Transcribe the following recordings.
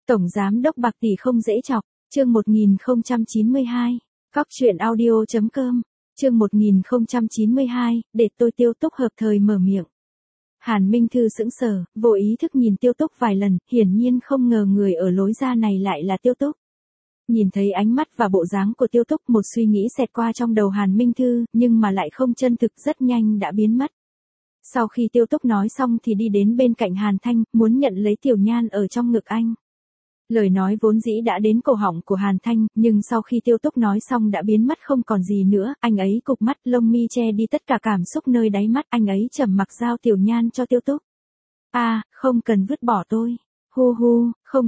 Tổng giám đốc bạc tỷ không dễ chọc, chương 1092, cóc truyện audio.com, chương 1092, để tôi Tiêu Túc hợp thời mở miệng. Hàn Minh Thư sững sờ, vô ý thức nhìn Tiêu Túc vài lần, hiển nhiên không ngờ người ở lối ra này lại là Tiêu Túc. Nhìn thấy ánh mắt và bộ dáng của Tiêu Túc, một suy nghĩ xẹt qua trong đầu Hàn Minh Thư, nhưng mà lại không chân thực, rất nhanh đã biến mất. Sau khi Tiêu Túc nói xong thì đi đến bên cạnh Hàn Thanh, muốn nhận lấy Tiểu Nhan ở trong ngực anh. Lời nói vốn dĩ đã đến cổ họng của Hàn Thanh, nhưng sau khi Tiêu Túc nói xong đã biến mất không còn gì nữa, anh ấy cụp mắt, lông mi che đi tất cả cảm xúc nơi đáy mắt, anh ấy trầm mặc giao Tiểu Nhan cho Tiêu Túc. Không cần vứt bỏ tôi. Hu hu,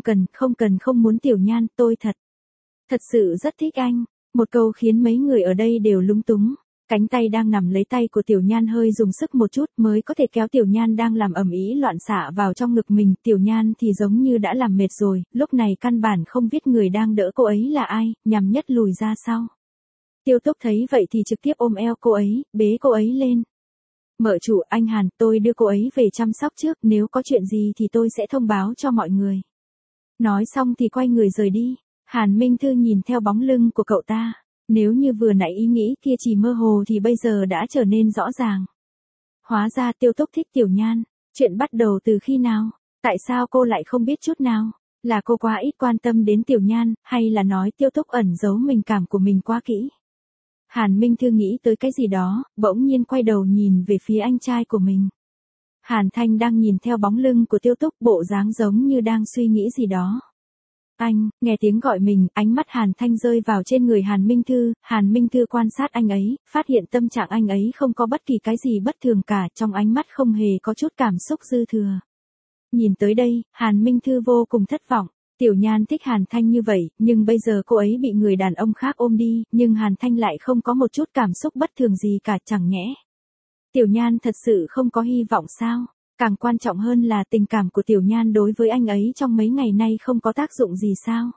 không muốn Tiểu Nhan, tôi thật sự rất thích anh. Một câu khiến mấy người ở đây đều lúng túng. Cánh tay đang nằm lấy tay của Tiểu Nhan hơi dùng sức một chút mới có thể kéo Tiểu Nhan đang làm ầm ĩ loạn xạ vào trong ngực mình. Tiểu Nhan thì giống như đã làm mệt rồi, lúc này căn bản không biết người đang đỡ cô ấy là ai, nhằm nhất lùi ra sau. Tiêu Túc thấy vậy thì trực tiếp ôm eo cô ấy, bế cô ấy lên. Mợ chủ, anh Hàn, tôi đưa cô ấy về chăm sóc trước, nếu có chuyện gì thì tôi sẽ thông báo cho mọi người. Nói xong thì quay người rời đi. Hàn Minh Thư nhìn theo bóng lưng của cậu ta. Nếu như vừa nãy ý nghĩ kia chỉ mơ hồ thì bây giờ đã trở nên rõ ràng. Hóa ra Tiêu Túc thích Tiểu Nhan. Chuyện bắt đầu từ khi nào? Tại sao cô lại không biết chút nào? Là cô quá ít quan tâm đến Tiểu Nhan, hay là nói Tiêu Túc ẩn giấu tình cảm của mình quá kỹ? Hàn Minh Thư nghĩ tới cái gì đó, bỗng nhiên quay đầu nhìn về phía anh trai của mình. Hàn Thanh đang nhìn theo bóng lưng của Tiêu Túc, bộ dáng giống như đang suy nghĩ gì đó. Anh, nghe tiếng gọi mình, ánh mắt Hàn Thanh rơi vào trên người Hàn Minh Thư quan sát anh ấy, phát hiện tâm trạng anh ấy không có bất kỳ cái gì bất thường cả, trong ánh mắt không hề có chút cảm xúc dư thừa. Nhìn tới đây, Hàn Minh Thư vô cùng thất vọng. Tiểu Nhan thích Hàn Thanh như vậy, nhưng bây giờ cô ấy bị người đàn ông khác ôm đi, nhưng Hàn Thanh lại không có một chút cảm xúc bất thường gì cả, chẳng nhẽ Tiểu Nhan thật sự không có hy vọng sao? Càng quan trọng hơn là tình cảm của Tiểu Nhan đối với anh ấy trong mấy ngày nay không có tác dụng gì sao?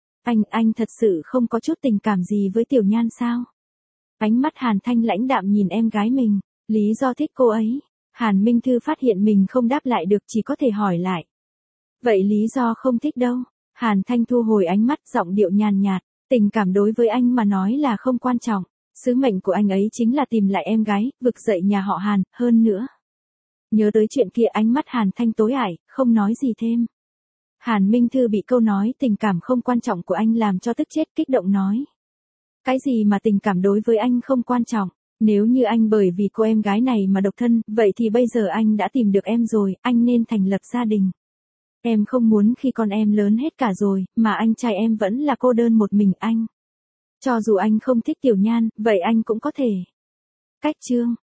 Anh thật sự không có chút tình cảm gì với Tiểu Nhan sao? Ánh mắt Hàn Thanh lãnh đạm nhìn em gái mình, lý do thích cô ấy. Hàn Minh Thư phát hiện mình không đáp lại được, chỉ có thể hỏi lại. Vậy lý do không thích đâu? Hàn Thanh thu hồi ánh mắt, giọng điệu nhàn nhạt, tình cảm đối với anh mà nói là không quan trọng. Sứ mệnh của anh ấy chính là tìm lại em gái, vực dậy nhà họ Hàn, hơn nữa. Nhớ tới chuyện kia, ánh mắt Hàn Thanh tối ải, không nói gì thêm. Hàn Minh Thư bị câu nói tình cảm không quan trọng của anh làm cho tức chết, kích động nói. Cái gì mà tình cảm đối với anh không quan trọng? Nếu như anh bởi vì cô em gái này mà độc thân, vậy thì bây giờ anh đã tìm được em rồi, anh nên thành lập gia đình. Em không muốn khi con em lớn hết cả rồi, mà anh trai em vẫn là cô đơn một mình anh. Cho dù anh không thích Tiểu Nhan, vậy anh cũng có thể. Cách chương.